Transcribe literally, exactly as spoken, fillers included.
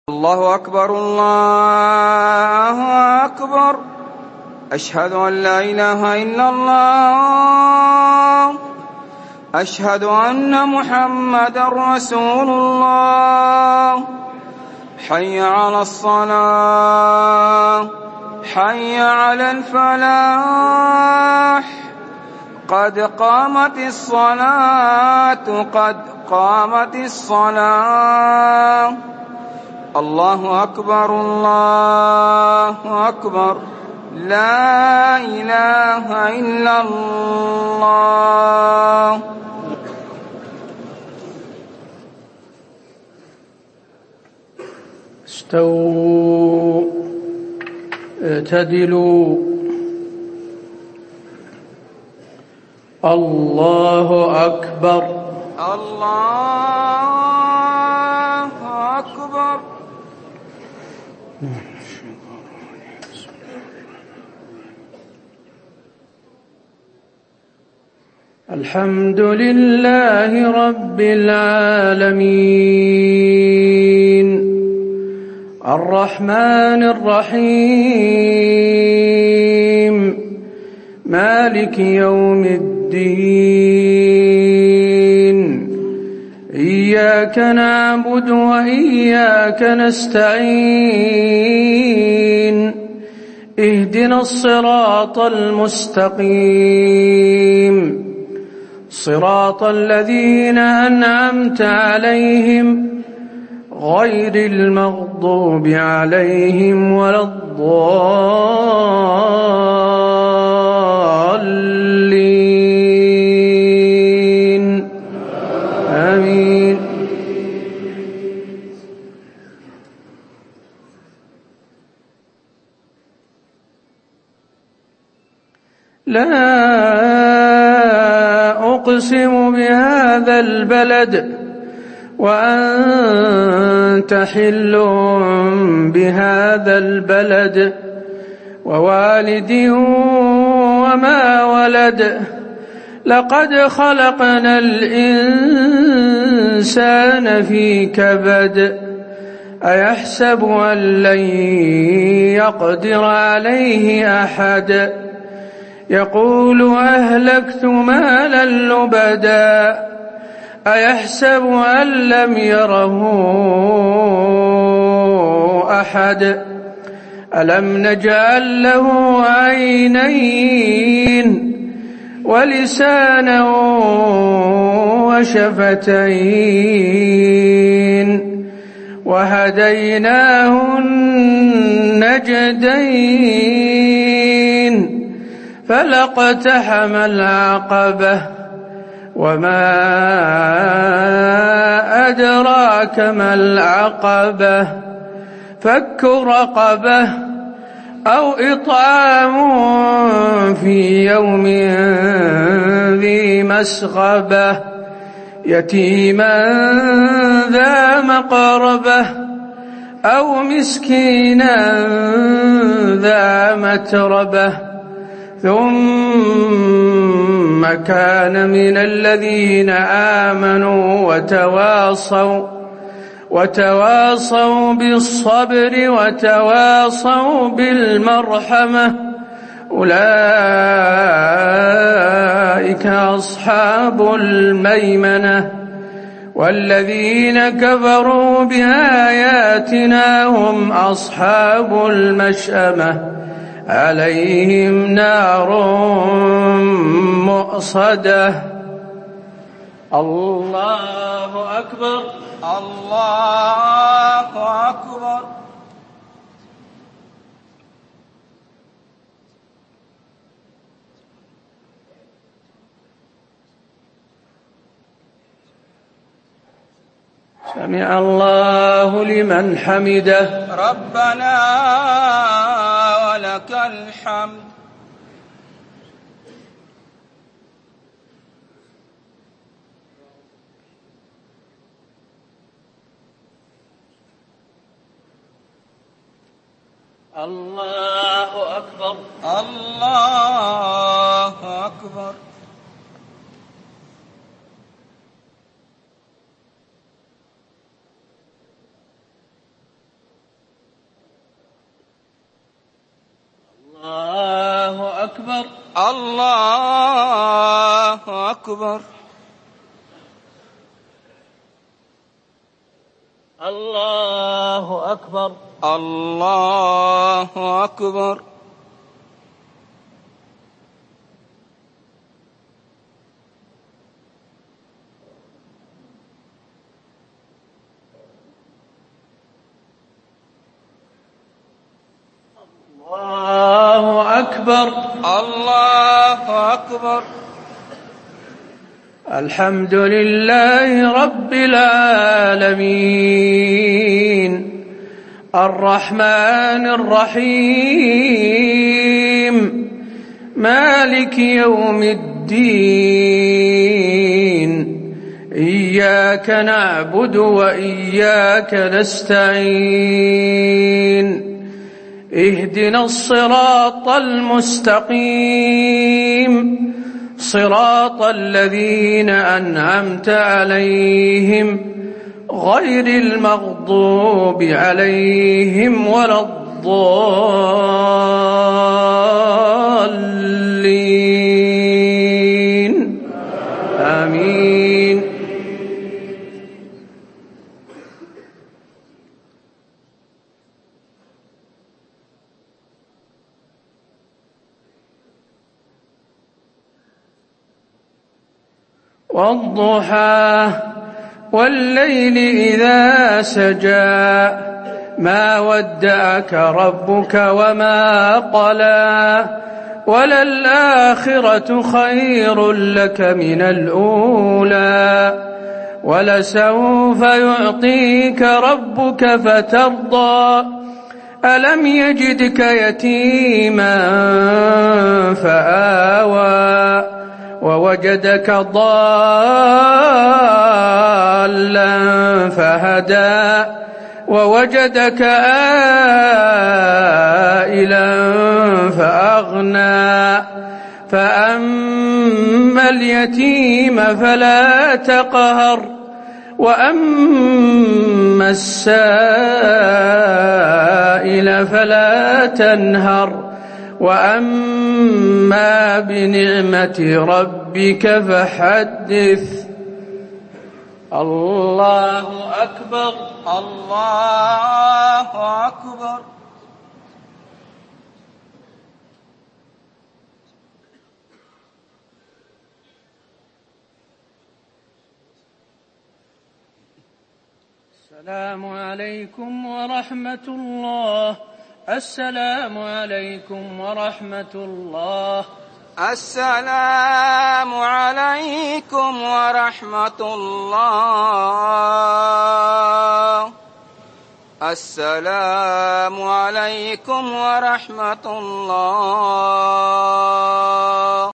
الله أكبر الله أكبر. أشهد أن لا إله إلا الله. أشهد أن محمدا رسول الله. حي على الصلاة، حي على الفلاح، قد قامت الصلاة، قد قامت الصلاة. الله أكبر الله أكبر. لا إله إلا الله. استووا اعتدلوا. الله أكبر الله أكبر. الحمد لله رب العالمين الرحمن الرحيم مالك يوم الدين. إياك نعبد وإياك نستعين. اهدنا الصراط المستقيم صراط الذين أنعمت عليهم غير المغضوب عليهم ولا الضالين. آمين. لا أقسم بهذا البلد وأنت حل بهذا البلد ووالد وما ولد. لقد خلقنا الإنسان في كبد. أيحسب أن لن يقدر عليه أحد. يقول أهلكت مالا لبدا. أيحسب أن لم يره أحد. ألم نجعل له عينين ولسانا وشفتين وهديناه النجدين. فلاقتحم العقبة وما أدراك ما العقبة. فك رقبة أو إطعام في يوم ذي مسغبة يتيما ذا مقربة أو مسكينا ذا متربة. ثم كان من الذين آمنوا وتواصوا وتواصوا بالصبر وتواصوا بالمرحمة. أولئك أصحاب الميمنة. والذين كفروا بآياتنا هم أصحاب المشأمة. عليهم نار مؤصدة. الله أكبر الله أكبر. سمع الله لمن حمده. ربنا ولك الحمد. الله أكبر الله أكبر. أكبر الله أكبر الله أكبر الله أكبر الله أكبر الله أكبر الحمد لله رب العالمين الرحمن الرحيم مالك يوم الدين إياك نعبد وإياك نستعين اهدنا الصراط المستقيم صراط الذين أنعمت عليهم غير المغضوب عليهم ولا الضالين آمين. والضحى والليل إذا سجى ما ودعك ربك وما قلى وللآخرة خير لك من الأولى ولسوف يعطيك ربك فترضى ألم يجدك يتيما فآوى ووجدك ضالا فهدى ووجدك عائلا فأغنى فأما اليتيم فلا تقهر وأما السائل فلا تنهر وأما بنعمة ربك فحدث. الله أكبر الله أكبر السلام عليكم ورحمة الله. السلام عليكم ورحمة الله. السلام عليكم ورحمة الله. السلام عليكم ورحمة الله.